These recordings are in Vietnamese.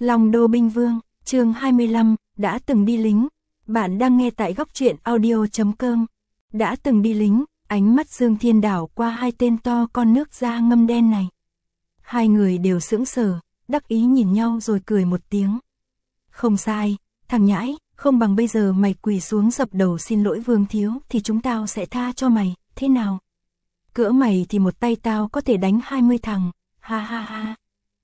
Long Đô Binh Vương, chương 25, đã từng đi lính. Bạn đang nghe tại góc truyện audio.com. Đã từng đi lính, ánh mắt Dương Thiên đảo qua hai tên to con nước da ngâm đen này. Hai người đều sững sờ, đắc ý nhìn nhau rồi cười một tiếng. Không sai, thằng nhãi, không bằng bây giờ mày quỳ xuống dập đầu xin lỗi Vương thiếu thì chúng tao sẽ tha cho mày, thế nào? Cỡ mày thì một tay tao có thể đánh 20 thằng, ha ha ha.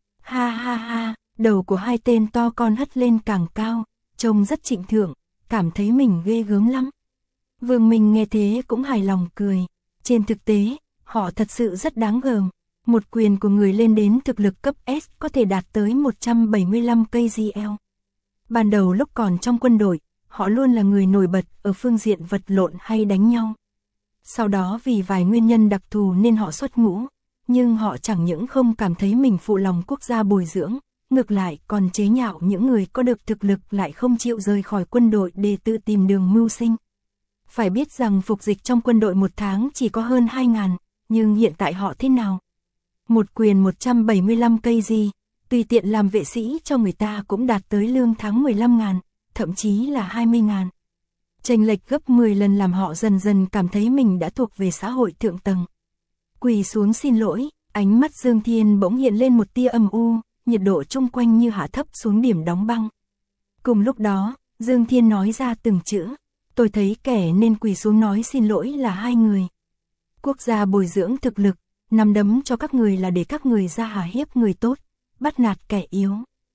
Ha ha ha, đầu của hai tên to con hất lên càng cao, trông rất trịnh thượng, cảm thấy mình ghê gớm lắm. Vương Minh nghe thế cũng hài lòng cười, trên thực tế, họ thật sự rất đáng gờm. Một quyền của người lên đến thực lực cấp S có thể đạt tới 175 kgl. Ban đầu lúc còn trong quân đội, họ luôn là người nổi bật ở phương diện vật lộn hay đánh nhau. Sau đó vì vài nguyên nhân đặc thù nên họ xuất ngũ, nhưng họ chẳng những không cảm thấy mình phụ lòng quốc gia bồi dưỡng, ngược lại còn chế nhạo những người có được thực lực lại không chịu rời khỏi quân đội để tự tìm đường mưu sinh. Phải biết rằng phục dịch trong quân đội một tháng chỉ có hơn 2.000, nhưng hiện tại họ thế nào? Một quyền 175 kg, tùy tiện làm vệ sĩ cho người ta cũng đạt tới lương tháng 15.000, thậm chí là 20.000. Chênh lệch gấp 10 lần làm họ dần dần cảm thấy mình đã thuộc về xã hội thượng tầng. Quỳ xuống xin lỗi, ánh mắt Dương Thiên bỗng hiện lên một tia âm u, nhiệt độ chung quanh như hạ thấp xuống điểm đóng băng. Cùng lúc đó, Dương Thiên nói ra từng chữ, tôi thấy kẻ nên quỳ xuống nói xin lỗi là hai người. Quốc gia bồi dưỡng thực lực, nắm đấm cho các người là để các người ra hà hiếp người tốt, bắt nạt kẻ yếu.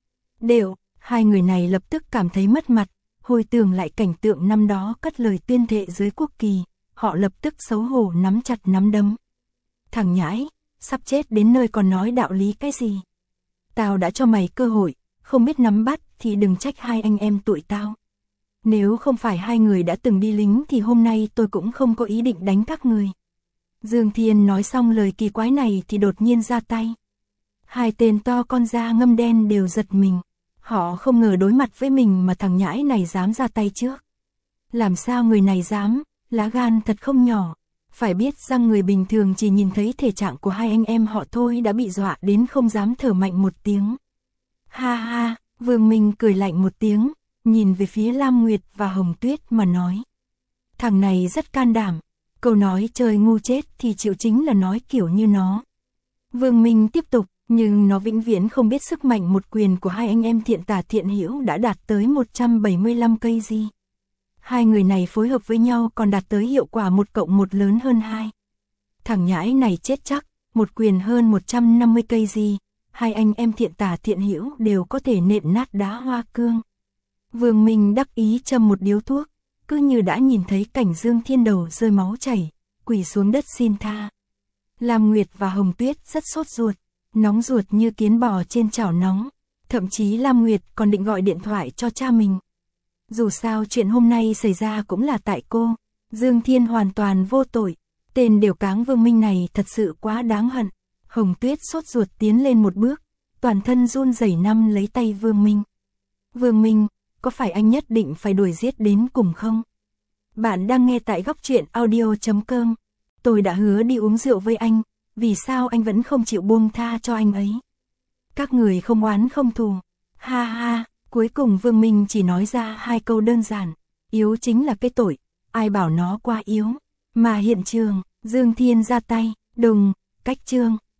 Đều, hai người này lập tức cảm thấy mất mặt, hồi tưởng lại cảnh tượng năm đó cất lời tuyên thệ dưới quốc kỳ, họ lập tức xấu hổ nắm chặt nắm đấm. Thằng nhãi, sắp chết đến nơi còn nói đạo lý cái gì? Tao đã cho mày cơ hội, không biết nắm bắt thì đừng trách hai anh em tụi tao. Nếu không phải hai người đã từng đi lính thì hôm nay tôi cũng không có ý định đánh các người. Dương Thiên nói xong lời kỳ quái này thì đột nhiên ra tay. Hai tên to con da ngâm đen đều giật mình. Họ không ngờ đối mặt với mình mà thằng nhãi này dám ra tay trước. Làm sao người này dám, lá gan thật không nhỏ. Phải biết rằng người bình thường chỉ nhìn thấy thể trạng của hai anh em họ thôi đã bị dọa đến không dám thở mạnh một tiếng. Ha ha, Vương Minh cười lạnh một tiếng, nhìn về phía Lam Nguyệt và Hồng Tuyết mà nói. Thằng này rất can đảm, câu nói trời ngu chết thì chịu chính là nói kiểu như nó. Vương Minh tiếp tục, nhưng nó vĩnh viễn không biết sức mạnh một quyền của hai anh em Thiện Tả Thiện Hữu đã đạt tới 175 kg. Hai người này phối hợp với nhau còn đạt tới hiệu quả 1+1 lớn hơn 2. Thằng nhãi này chết chắc, một quyền hơn 150 kg, hai anh em Thiện Tả Thiện Hữu đều có thể nện nát đá hoa cương. Vương Minh đắc ý châm một điếu thuốc, cứ như đã nhìn thấy cảnh Dương Thiên đầu rơi máu chảy, quỳ xuống đất xin tha. Lam Nguyệt và Hồng Tuyết rất sốt ruột, nóng ruột như kiến bò trên chảo nóng, thậm chí Lam Nguyệt còn định gọi điện thoại cho cha mình. Dù sao chuyện hôm nay xảy ra cũng là tại cô, Dương Thiên hoàn toàn vô tội, tên đều cáng Vương Minh này thật sự quá đáng hận. Hồng Tuyết sốt ruột tiến lên một bước, toàn thân run rẩy nắm lấy tay Vương Minh. Vương Minh, có phải anh nhất định phải đuổi giết đến cùng không? Bạn đang nghe tại góc truyện audio.com. Tôi đã hứa đi uống rượu với anh, vì sao anh vẫn không chịu buông tha cho anh ấy? Các người không oán không thù. Ha ha, cuối cùng Vương Minh chỉ nói ra hai câu đơn giản. Yếu chính là cái tội, ai bảo nó quá yếu. Mà hiện trường, Dương Thiên ra tay, đùng, cách chương.